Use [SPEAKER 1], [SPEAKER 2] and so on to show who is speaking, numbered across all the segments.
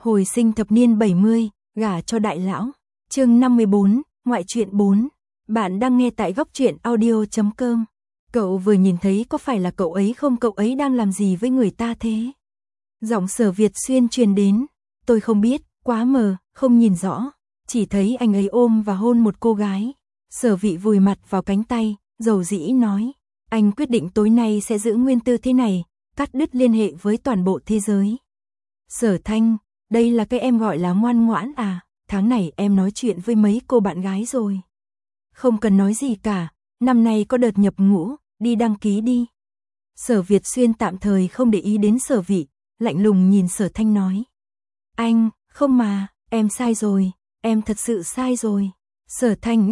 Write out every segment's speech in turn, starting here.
[SPEAKER 1] Hồi sinh thập niên 70, gả cho đại lão. Chương 54, ngoại truyện 4. Bạn đang nghe tại góc truyện audio.com. Cậu vừa nhìn thấy có phải là cậu ấy không, cậu ấy đang làm gì với người ta thế? Giọng Sở Việt Xuyên truyền đến. Tôi không biết, quá mờ, không nhìn rõ. Chỉ thấy anh ấy ôm và hôn một cô gái. Sở Vị vùi mặt vào cánh tay, dầu dĩ nói. Anh quyết định tối nay sẽ giữ nguyên tư thế này, cắt đứt liên hệ với toàn bộ thế giới. Sở Thanh, đây là cái em gọi là ngoan ngoãn à? Tháng này em nói chuyện với mấy cô bạn gái rồi. Không cần nói gì cả, năm nay có đợt nhập ngũ, đi đăng ký đi. Sở Việt Xuyên tạm thời không để ý đến Sở Vị, lạnh lùng nhìn Sở Thanh nói. Anh, không mà, em sai rồi, em thật sự sai rồi. Sở Thanh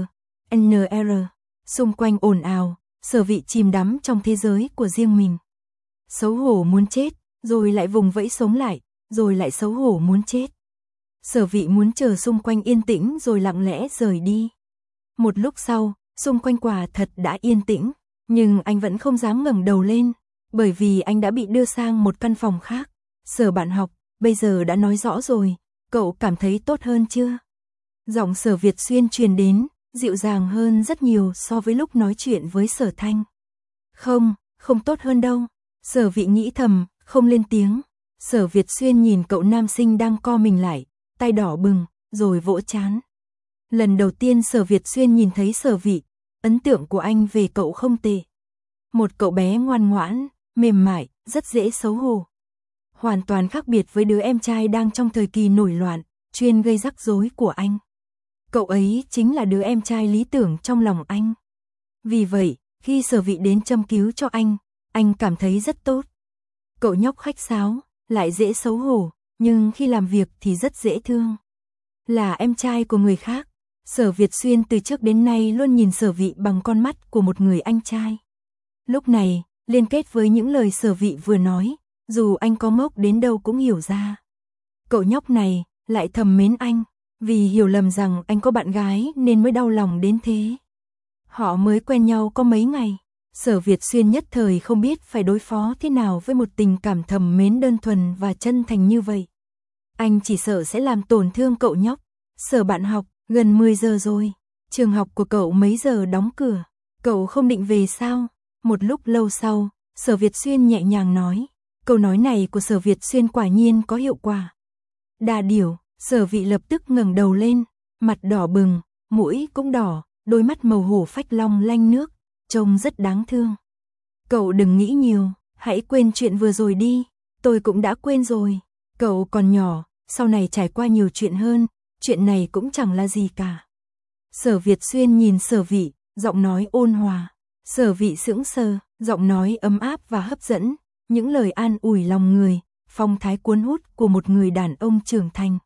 [SPEAKER 1] NR, xung quanh ồn ào, Sở Vị chìm đắm trong thế giới của riêng mình. Xấu hổ muốn chết, rồi lại vùng vẫy sống lại, rồi lại xấu hổ muốn chết. Sở Vị muốn chờ xung quanh yên tĩnh rồi lặng lẽ rời đi. Một lúc sau, xung quanh quả thật đã yên tĩnh, nhưng anh vẫn không dám ngẩng đầu lên, bởi vì anh đã bị đưa sang một căn phòng khác. Sở bạn học, bây giờ đã nói rõ rồi, cậu cảm thấy tốt hơn chưa? Giọng Sở Việt Xuyên truyền đến, dịu dàng hơn rất nhiều so với lúc nói chuyện với Sở Thanh. Không tốt hơn đâu. Sở Vị nghĩ thầm, không lên tiếng. Sở Việt Xuyên nhìn cậu nam sinh đang co mình lại, tay đỏ bừng, rồi vỗ trán. Lần đầu tiên Sở Việt Xuyên nhìn thấy Sở Vị, ấn tượng của anh về cậu không tệ. Một cậu bé ngoan ngoãn, mềm mại, rất dễ xấu hổ. Hoàn toàn khác biệt với đứa em trai đang trong thời kỳ nổi loạn, chuyên gây rắc rối của anh. Cậu ấy chính là đứa em trai lý tưởng trong lòng anh. Vì vậy, khi Sở Vị đến châm cứu cho anh cảm thấy rất tốt. Cậu nhóc khách sáo, lại dễ xấu hổ, nhưng khi làm việc thì rất dễ thương. Là em trai của người khác, Sở Việt Xuyên từ trước đến nay luôn nhìn Sở Vị bằng con mắt của một người anh trai. Lúc này, liên kết với những lời Sở Vị vừa nói, dù anh có ngốc đến đâu cũng hiểu ra. Cậu nhóc này lại thầm mến anh, vì hiểu lầm rằng anh có bạn gái nên mới đau lòng đến thế. Họ mới quen nhau có mấy ngày, Sở Việt Xuyên nhất thời không biết phải đối phó thế nào với một tình cảm thầm mến đơn thuần và chân thành như vậy. Anh chỉ sợ sẽ làm tổn thương cậu nhóc. Sở bạn học, gần 10 giờ rồi. Trường học của cậu mấy giờ đóng cửa? Cậu không định về sao? Một lúc lâu sau, Sở Việt Xuyên nhẹ nhàng nói. Câu nói này của Sở Việt Xuyên quả nhiên có hiệu quả. Đà điểu, Sở Vị lập tức ngẩng đầu lên, mặt đỏ bừng, mũi cũng đỏ, đôi mắt màu hổ phách long lanh nước, trông rất đáng thương. Cậu đừng nghĩ nhiều, hãy quên chuyện vừa rồi đi, tôi cũng đã quên rồi. Cậu còn nhỏ, sau này trải qua nhiều chuyện hơn, chuyện này cũng chẳng là gì cả. Sở Việt Xuyên nhìn Sở Vị, giọng nói ôn hòa. Sở Vị sững sờ, giọng nói ấm áp và hấp dẫn, những lời an ủi lòng người, phong thái cuốn hút của một người đàn ông trưởng thành.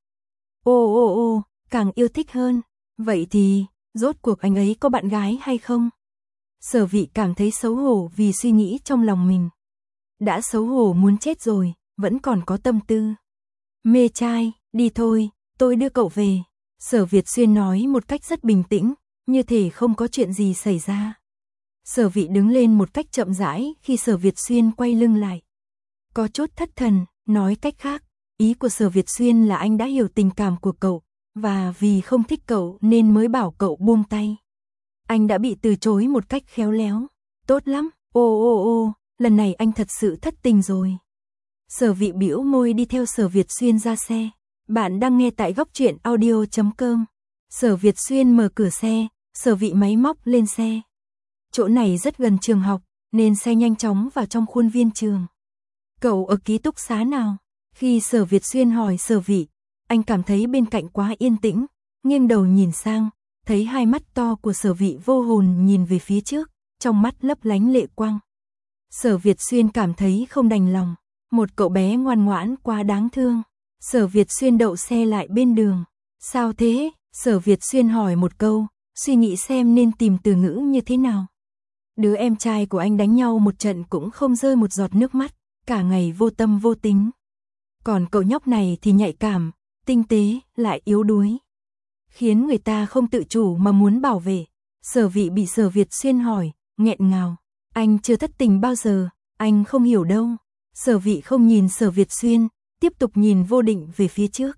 [SPEAKER 1] Ô, càng yêu thích hơn. Vậy thì, rốt cuộc anh ấy có bạn gái hay không? Sở Vị cảm thấy xấu hổ vì suy nghĩ trong lòng mình. Đã xấu hổ muốn chết rồi, vẫn còn có tâm tư. Mê trai, đi thôi, tôi đưa cậu về. Sở Việt Xuyên nói một cách rất bình tĩnh, như thể không có chuyện gì xảy ra. Sở Vị đứng lên một cách chậm rãi khi Sở Việt Xuyên quay lưng lại. Có chút thất thần, nói cách khác, ý của Sở Việt Xuyên là anh đã hiểu tình cảm của cậu, và vì không thích cậu nên mới bảo cậu buông tay. Anh đã bị từ chối một cách khéo léo. Tốt lắm, ô, lần này anh thật sự thất tình rồi. Sở Vị bĩu môi đi theo Sở Việt Xuyên ra xe. Bạn đang nghe tại góc truyện audio.com. Sở Việt Xuyên mở cửa xe, Sở Vị máy móc lên xe. Chỗ này rất gần trường học, nên xe nhanh chóng vào trong khuôn viên trường. Cậu ở ký túc xá nào? Khi Sở Việt Xuyên hỏi Sở Vị, anh cảm thấy bên cạnh quá yên tĩnh, nghiêng đầu nhìn sang, thấy hai mắt to của Sở Vị vô hồn nhìn về phía trước, trong mắt lấp lánh lệ quang. Sở Việt Xuyên cảm thấy không đành lòng, một cậu bé ngoan ngoãn quá đáng thương. Sở Việt Xuyên đậu xe lại bên đường. Sao thế? Sở Việt Xuyên hỏi một câu, suy nghĩ xem nên tìm từ ngữ như thế nào. Đứa em trai của anh đánh nhau một trận cũng không rơi một giọt nước mắt, cả ngày vô tâm vô tính. Còn cậu nhóc này thì nhạy cảm, tinh tế, lại yếu đuối, khiến người ta không tự chủ mà muốn bảo vệ. Sở Vị bị Sở Việt Xuyên hỏi, nghẹn ngào. Anh chưa thất tình bao giờ, anh không hiểu đâu. Sở Vị không nhìn Sở Việt Xuyên, tiếp tục nhìn vô định về phía trước.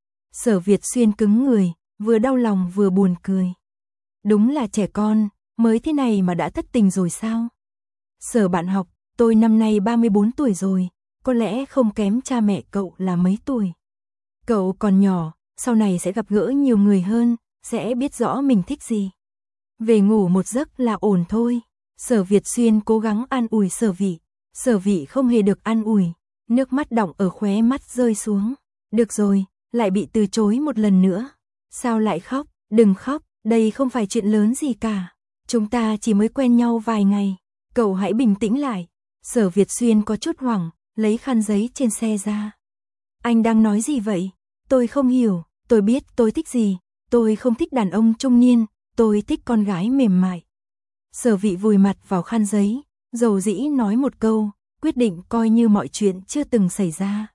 [SPEAKER 1] Sở Việt Xuyên cứng người, vừa đau lòng vừa buồn cười. Đúng là trẻ con, mới thế này mà đã thất tình rồi sao? Sở bạn học, tôi năm nay 34 tuổi rồi, có lẽ không kém cha mẹ cậu là mấy tuổi. Cậu còn nhỏ, sau này sẽ gặp gỡ nhiều người hơn, sẽ biết rõ mình thích gì. Về ngủ một giấc là ổn thôi. Sở Việt Xuyên cố gắng an ủi Sở Vị. Sở Vị không hề được an ủi, nước mắt đọng ở khóe mắt rơi xuống. Được rồi, lại bị từ chối một lần nữa. Sao lại khóc? Đừng khóc, đây không phải chuyện lớn gì cả. Chúng ta chỉ mới quen nhau vài ngày. Cậu hãy bình tĩnh lại. Sở Việt Xuyên có chút hoảng, lấy khăn giấy trên xe ra. Anh đang nói gì vậy? Tôi không hiểu, tôi biết tôi thích gì. Tôi không thích đàn ông trung niên, tôi thích con gái mềm mại. Sở Vị vùi mặt vào khăn giấy, dầu dĩ nói một câu, quyết định coi như mọi chuyện chưa từng xảy ra.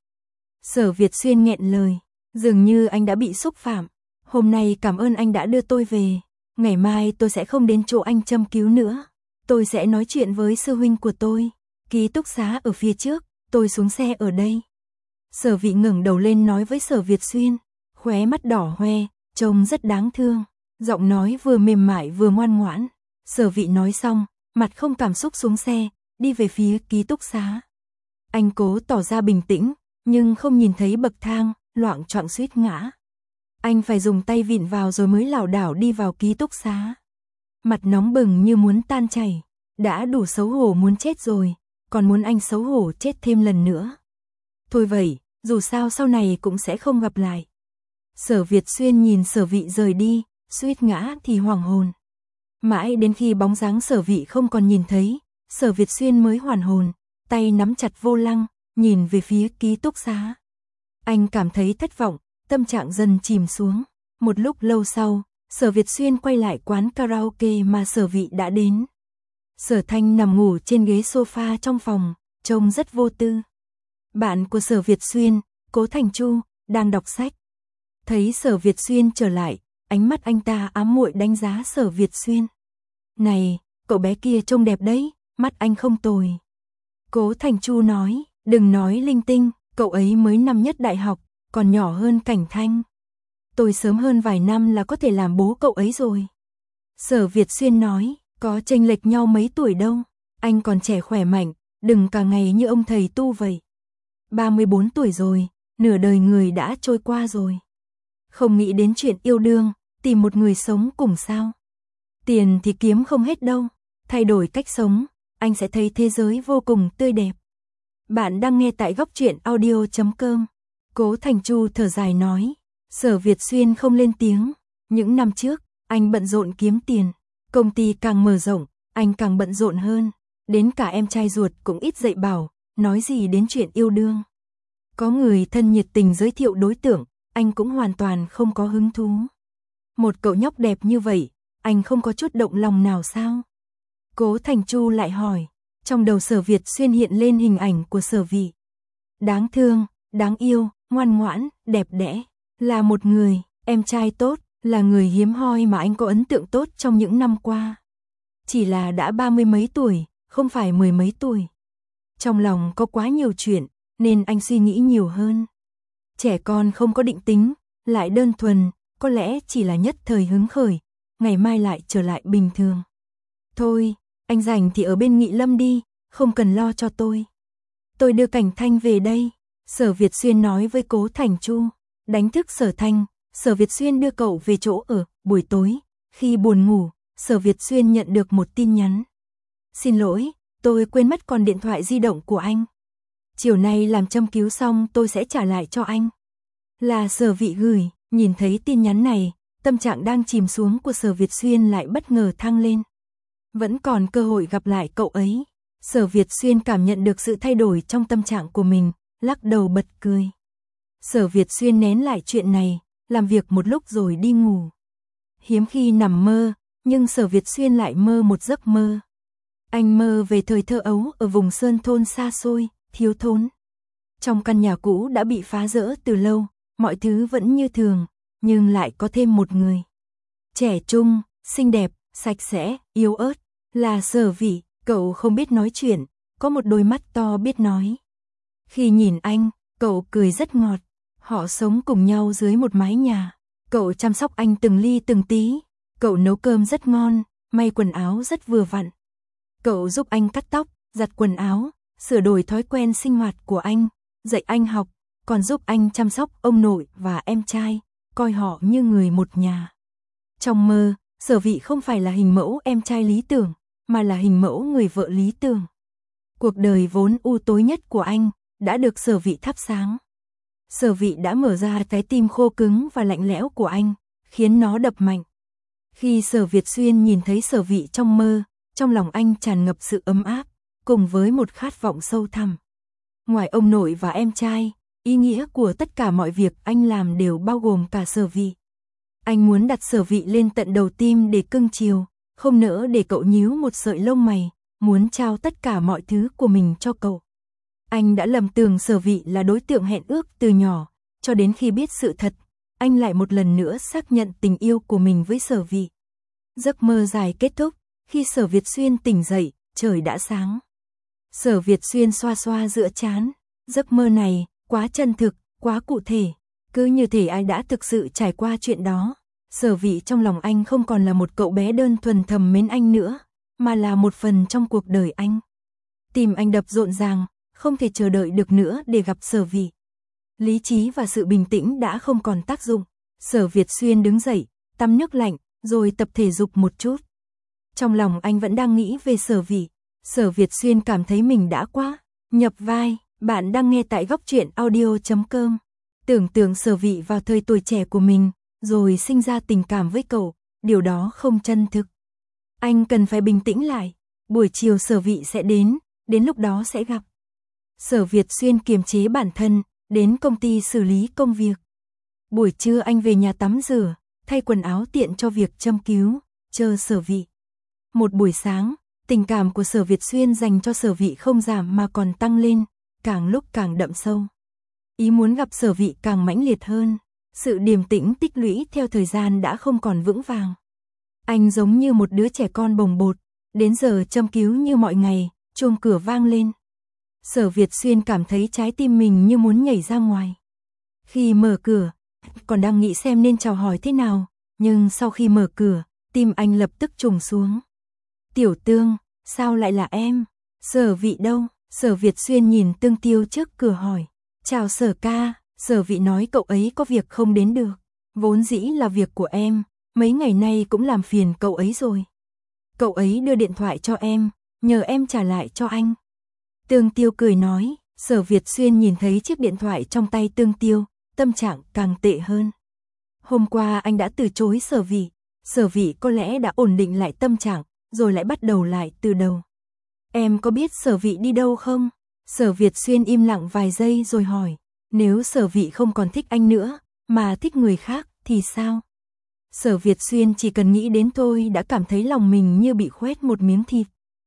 [SPEAKER 1] Sở Việt Xuyên nghẹn lời, dường như anh đã bị xúc phạm. Hôm nay cảm ơn anh đã đưa tôi về, ngày mai tôi sẽ không đến chỗ anh châm cứu nữa. Tôi sẽ nói chuyện với sư huynh của tôi, ký túc xá ở phía trước, tôi xuống xe ở đây. Sở Vị ngẩng đầu lên nói với Sở Việt Xuyên, khóe mắt đỏ hoe, trông rất đáng thương, giọng nói vừa mềm mại vừa ngoan ngoãn. Sở Vị nói xong, mặt không cảm xúc xuống xe, đi về phía ký túc xá. Anh cố tỏ ra bình tĩnh, nhưng không nhìn thấy bậc thang, loạng choạng suýt ngã. Anh phải dùng tay vịn vào rồi mới lảo đảo đi vào ký túc xá. Mặt nóng bừng như muốn tan chảy, đã đủ xấu hổ muốn chết rồi, còn muốn anh xấu hổ chết thêm lần nữa. Thôi vậy, dù sao sau này cũng sẽ không gặp lại. Sở Việt Xuyên nhìn Sở Vị rời đi, suýt ngã thì hoàng hồn. Mãi đến khi bóng dáng Sở Vị không còn nhìn thấy, Sở Việt Xuyên mới hoàn hồn, tay nắm chặt vô lăng, nhìn về phía ký túc xá. Anh cảm thấy thất vọng, tâm trạng dần chìm xuống. Một lúc lâu sau, Sở Việt Xuyên quay lại quán karaoke mà Sở Vị đã đến. Sở Thanh nằm ngủ trên ghế sofa trong phòng, trông rất vô tư. Bạn của Sở Việt Xuyên, Cố Thành Chu, đang đọc sách. Thấy Sở Việt Xuyên trở lại, ánh mắt anh ta ám muội đánh giá Sở Việt Xuyên. Này, cậu bé kia trông đẹp đấy, mắt anh không tồi. Cố Thành Chu nói, đừng nói linh tinh, cậu ấy mới năm nhất đại học, còn nhỏ hơn Cảnh Thanh. Tôi sớm hơn vài năm là có thể làm bố cậu ấy rồi. Sở Việt Xuyên nói, có chênh lệch nhau mấy tuổi đâu, anh còn trẻ khỏe mạnh, đừng cả ngày như ông thầy tu vậy. 34 tuổi rồi, nửa đời người đã trôi qua rồi. Không nghĩ đến chuyện yêu đương, tìm một người sống cùng sao. Tiền thì kiếm không hết đâu, thay đổi cách sống, anh sẽ thấy thế giới vô cùng tươi đẹp. Bạn đang nghe tại góc truyện audio.com. Cố Thành Chu thở dài nói. Sở Việt Xuyên không lên tiếng. Những năm trước, anh bận rộn kiếm tiền. Công ty càng mở rộng, anh càng bận rộn hơn. Đến cả em trai ruột cũng ít dạy bảo, nói gì đến chuyện yêu đương. Có người thân nhiệt tình giới thiệu đối tượng, anh cũng hoàn toàn không có hứng thú. Một cậu nhóc đẹp như vậy, anh không có chút động lòng nào sao? Cố Thành Chu lại hỏi. Trong đầu Sở Việt Xuyên hiện lên hình ảnh của Sở Vị. Đáng thương, đáng yêu, ngoan ngoãn, đẹp đẽ. Là một người, em trai tốt, là người hiếm hoi mà anh có ấn tượng tốt trong những năm qua. Chỉ là đã 30 mấy tuổi, không phải 10 mấy tuổi. Trong lòng có quá nhiều chuyện, nên anh suy nghĩ nhiều hơn. Trẻ con không có định tính, lại đơn thuần, có lẽ chỉ là nhất thời hứng khởi, ngày mai lại trở lại bình thường. Thôi, anh rảnh thì ở bên Nghị Lâm đi, không cần lo cho tôi. Tôi đưa Cảnh Thanh về đây, Sở Việt Xuyên nói với Cố Thành Chu. Đánh thức Sở Thanh, Sở Việt Xuyên đưa cậu về chỗ ở. Buổi tối, khi buồn ngủ, Sở Việt Xuyên nhận được một tin nhắn. Xin lỗi, tôi quên mất còn điện thoại di động của anh. Chiều nay làm châm cứu xong tôi sẽ trả lại cho anh. Là Sở Vị gửi. Nhìn thấy tin nhắn này, tâm trạng đang chìm xuống của Sở Việt Xuyên lại bất ngờ thăng lên. Vẫn còn cơ hội gặp lại cậu ấy. Sở Việt Xuyên cảm nhận được sự thay đổi trong tâm trạng của mình, lắc đầu bật cười. Sở Việt Xuyên nén lại chuyện này, làm việc một lúc rồi đi ngủ. Hiếm khi nằm mơ, nhưng Sở Việt Xuyên lại mơ một giấc mơ. Anh mơ về thời thơ ấu ở vùng sơn thôn xa xôi, thiếu thốn. Trong căn nhà cũ đã bị phá rỡ từ lâu, mọi thứ vẫn như thường, nhưng lại có thêm một người. Trẻ trung, xinh đẹp, sạch sẽ, yếu ớt, là Sở Vị. Cậu không biết nói chuyện, có một đôi mắt to biết nói. Khi nhìn anh, Cậu cười rất ngọt, họ sống cùng nhau dưới một mái nhà. Cậu chăm sóc anh từng ly từng tí, cậu nấu cơm rất ngon, may quần áo rất vừa vặn. Cậu giúp anh cắt tóc, giặt quần áo, sửa đổi thói quen sinh hoạt của anh, dạy anh học, còn giúp anh chăm sóc ông nội và em trai, coi họ như người một nhà. Trong mơ, Sở Vị không phải là hình mẫu em trai lý tưởng, mà là hình mẫu người vợ lý tưởng. Cuộc đời vốn u tối nhất của anh đã được Sở Vị thắp sáng. Sở Vị đã mở ra trái tim khô cứng và lạnh lẽo của anh, khiến nó đập mạnh. Khi Sở Việt Xuyên nhìn thấy Sở Vị trong mơ, trong lòng anh tràn ngập sự ấm áp, cùng với một khát vọng sâu thẳm. Ngoài ông nội và em trai, ý nghĩa của tất cả mọi việc anh làm đều bao gồm cả Sở Vị. Anh muốn đặt Sở Vị lên tận đầu tim để cưng chiều, không nỡ để cậu nhíu một sợi lông mày, muốn trao tất cả mọi thứ của mình cho cậu. Anh đã lầm tưởng Sở Vị là đối tượng hẹn ước từ nhỏ, cho đến khi biết sự thật, anh lại một lần nữa xác nhận tình yêu của mình với Sở Vị. Giấc mơ dài kết thúc, khi Sở Việt Xuyên tỉnh dậy, trời đã sáng. Sở Việt Xuyên xoa xoa giữa trán, giấc mơ này quá chân thực, quá cụ thể, cứ như thể ai đã thực sự trải qua chuyện đó. Sở Vị trong lòng anh không còn là một cậu bé đơn thuần thầm mến anh nữa, mà là một phần trong cuộc đời anh. Tim anh đập rộn ràng, không thể chờ đợi được nữa để gặp Sở Vị. Lý trí và sự bình tĩnh đã không còn tác dụng. Sở Việt Xuyên đứng dậy, tắm nước lạnh, rồi tập thể dục một chút. Trong lòng anh vẫn đang nghĩ về Sở Vị. Sở Việt Xuyên cảm thấy mình đã quá nhập vai. Bạn đang nghe tại góc truyện audio.com. Tưởng tượng Sở Vị vào thời tuổi trẻ của mình, rồi sinh ra tình cảm với cậu, điều đó không chân thực. Anh cần phải bình tĩnh lại. Buổi chiều Sở Vị sẽ đến lúc đó sẽ gặp. Sở Việt Xuyên kiềm chế bản thân, đến công ty xử lý công việc. Buổi trưa anh về nhà tắm rửa, thay quần áo tiện cho việc châm cứu, chờ Sở Vị. Một buổi sáng, tình cảm của Sở Việt Xuyên dành cho Sở Vị không giảm mà còn tăng lên, càng lúc càng đậm sâu. Ý muốn gặp Sở Vị càng mãnh liệt hơn, sự điềm tĩnh tích lũy theo thời gian đã không còn vững vàng. Anh giống như một đứa trẻ con bồng bột, đến giờ châm cứu như mọi ngày, chuông cửa vang lên. Sở Việt Xuyên cảm thấy trái tim mình như muốn nhảy ra ngoài. Khi mở cửa, còn đang nghĩ xem nên chào hỏi thế nào, nhưng sau khi mở cửa, tim anh lập tức trùng xuống. Tiểu Tương, sao lại là em? Sở Vị đâu? Sở Việt Xuyên nhìn Tương Tiêu trước cửa hỏi. Chào Sở ca, Sở Vị nói cậu ấy có việc không đến được. Vốn dĩ là việc của em, mấy ngày nay cũng làm phiền cậu ấy rồi. Cậu ấy đưa điện thoại cho em, nhờ em trả lại cho anh. Tương Tiêu cười nói. Sở Việt Xuyên nhìn thấy chiếc điện thoại trong tay Tương Tiêu, tâm trạng càng tệ hơn. Hôm qua anh đã từ chối Sở Vị. Sở Vị có lẽ đã ổn định lại tâm trạng, rồi lại bắt đầu lại từ đầu. Em có biết Sở Vị đi đâu không? Sở Việt Xuyên im lặng vài giây rồi hỏi. Nếu Sở Vị không còn thích anh nữa, mà thích người khác, thì sao? Sở Việt Xuyên chỉ cần nghĩ đến thôi đã cảm thấy lòng mình như bị khoét một miếng thịt.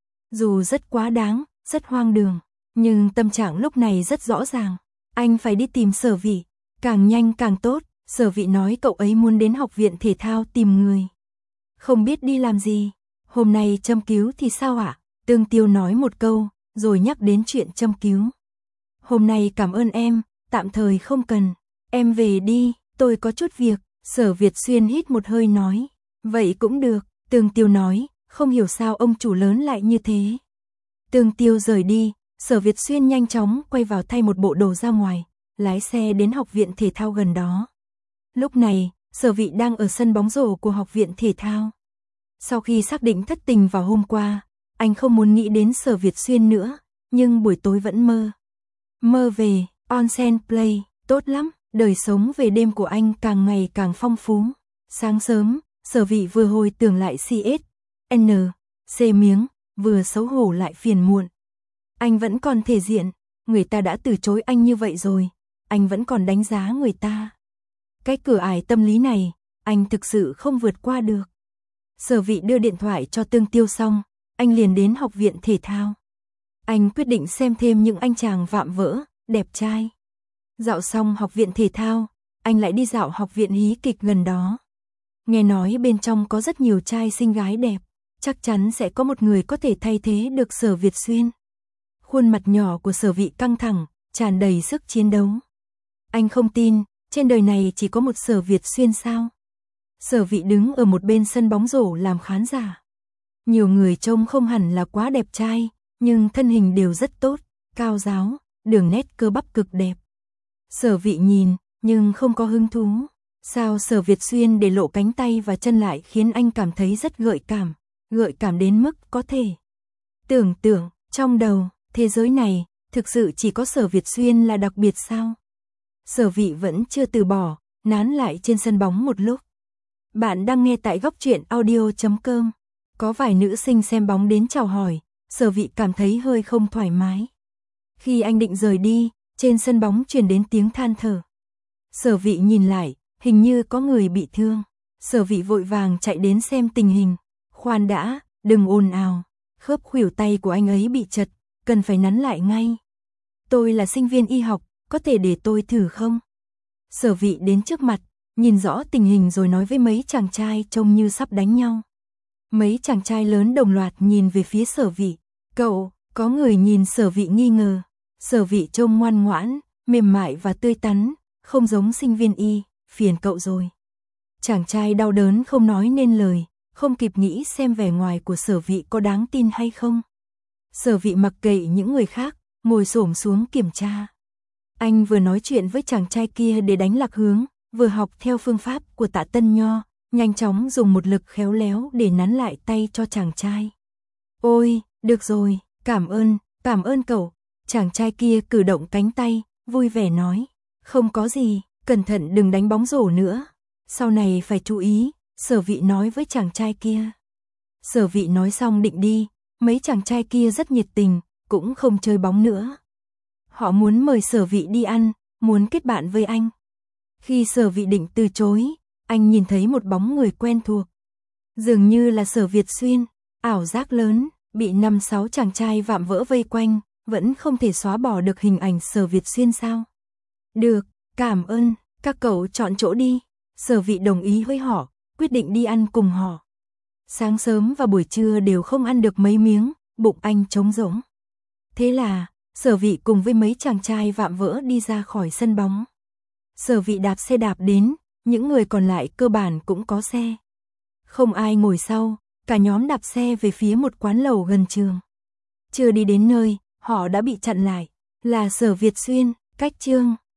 [SPEAKER 1] Dù rất quá đáng, rất hoang đường, nhưng tâm trạng lúc này rất rõ ràng. Anh phải đi tìm Sở Vị, càng nhanh càng tốt. Sở Vị nói cậu ấy muốn đến học viện thể thao tìm người. Không biết đi làm gì. Hôm nay châm cứu thì sao ạ? Tương Tiêu nói một câu, rồi nhắc đến chuyện châm cứu. Hôm nay cảm ơn em, tạm thời không cần. Em về đi, tôi có chút việc. Sở Việt Xuyên hít một hơi nói. Vậy cũng được, Tương Tiêu nói, không hiểu sao ông chủ lớn lại như thế. Tương Tiêu rời đi, Sở Việt Xuyên nhanh chóng quay vào thay một bộ đồ ra ngoài, lái xe đến học viện thể thao gần đó. Lúc này, Sở Vị đang ở sân bóng rổ của học viện thể thao. Sau khi xác định thất tình vào hôm qua, anh không muốn nghĩ đến Sở Việt Xuyên nữa, nhưng buổi tối vẫn mơ về, onsen play, tốt lắm, đời sống về đêm của anh càng ngày càng phong phú. Sáng sớm, Sở Vị vừa hồi tưởng lại C miếng, vừa xấu hổ lại phiền muộn. Anh vẫn còn thể diện, người ta đã từ chối anh như vậy rồi, anh vẫn còn đánh giá người ta. Cái cửa ải tâm lý này, anh thực sự không vượt qua được. Sở Vị đưa điện thoại cho Tương Tiêu xong, anh liền đến học viện thể thao. Anh quyết định xem thêm những anh chàng vạm vỡ, đẹp trai. Dạo xong học viện thể thao, anh lại đi dạo học viện hí kịch gần đó. Nghe nói bên trong có rất nhiều trai xinh gái đẹp, chắc chắn sẽ có một người có thể thay thế được Sở Việt Xuyên. Khuôn mặt nhỏ của Sở Vị căng thẳng, tràn đầy sức chiến đấu. Anh không tin, trên đời này chỉ có một Sở Việt Xuyên sao? Sở Vị đứng ở một bên sân bóng rổ làm khán giả. Nhiều người trông không hẳn là quá đẹp trai, nhưng thân hình đều rất tốt, cao ráo, đường nét cơ bắp cực đẹp. Sở Vị nhìn, nhưng không có hứng thú. Sao Sở Việt Xuyên để lộ cánh tay và chân lại khiến anh cảm thấy rất gợi cảm đến mức có thể tưởng tượng, trong đầu, thế giới này, thực sự chỉ có Sở Việt Xuyên là đặc biệt sao? Sở Vị vẫn chưa từ bỏ, nán lại trên sân bóng một lúc. Bạn đang nghe tại góc truyện audio.com. Có vài nữ sinh xem bóng đến chào hỏi, Sở Vị cảm thấy hơi không thoải mái. Khi anh định rời đi, trên sân bóng truyền đến tiếng than thở. Sở Vị nhìn lại, hình như có người bị thương. Sở Vị vội vàng chạy đến xem tình hình. Khoan đã, đừng ồn ào. Khớp khuỷu tay của anh ấy bị chật, cần phải nắn lại ngay. Tôi là sinh viên y học, có thể để tôi thử không? Sở Vị đến trước mặt, nhìn rõ tình hình rồi nói với mấy chàng trai trông như sắp đánh nhau. Mấy chàng trai lớn đồng loạt nhìn về phía Sở Vị. Cậu, có người nhìn Sở Vị nghi ngờ. Sở Vị trông ngoan ngoãn, mềm mại và tươi tắn, không giống sinh viên y, phiền cậu rồi. Chàng trai đau đớn không nói nên lời, không kịp nghĩ xem vẻ ngoài của Sở Vị có đáng tin hay không. Sở Vị mặc kệ những người khác, ngồi xổm xuống kiểm tra. Anh vừa nói chuyện với chàng trai kia để đánh lạc hướng, vừa học theo phương pháp của Tạ Tân Nho, nhanh chóng dùng một lực khéo léo để nắn lại tay cho chàng trai. Ôi, được rồi, cảm ơn cậu. Chàng trai kia cử động cánh tay, vui vẻ nói. Không có gì, cẩn thận đừng đánh bóng rổ nữa. Sau này phải chú ý, Sở Vị nói với chàng trai kia. Sở Vị nói xong định đi, mấy chàng trai kia rất nhiệt tình, cũng không chơi bóng nữa. Họ muốn mời Sở Vị đi ăn, muốn kết bạn với anh. Khi Sở Vị định từ chối, anh nhìn thấy một bóng người quen thuộc. Dường như là Sở Việt Xuyên, ảo giác lớn, bị 5-6 chàng trai vạm vỡ vây quanh, vẫn không thể xóa bỏ được hình ảnh Sở Việt Xuyên sao? Được, cảm ơn, các cậu chọn chỗ đi. Sở Vị đồng ý với họ, quyết định đi ăn cùng họ. Sáng sớm và buổi trưa đều không ăn được mấy miếng, bụng anh trống rỗng. Thế là, Sở Vị cùng với mấy chàng trai vạm vỡ đi ra khỏi sân bóng. Sở Vị đạp xe đạp đến, những người còn lại cơ bản cũng có xe. Không ai ngồi sau, cả nhóm đạp xe về phía một quán lẩu gần trường. Chưa đi đến nơi, họ đã bị chặn lại, là Sở Việt Xuyên, cách trường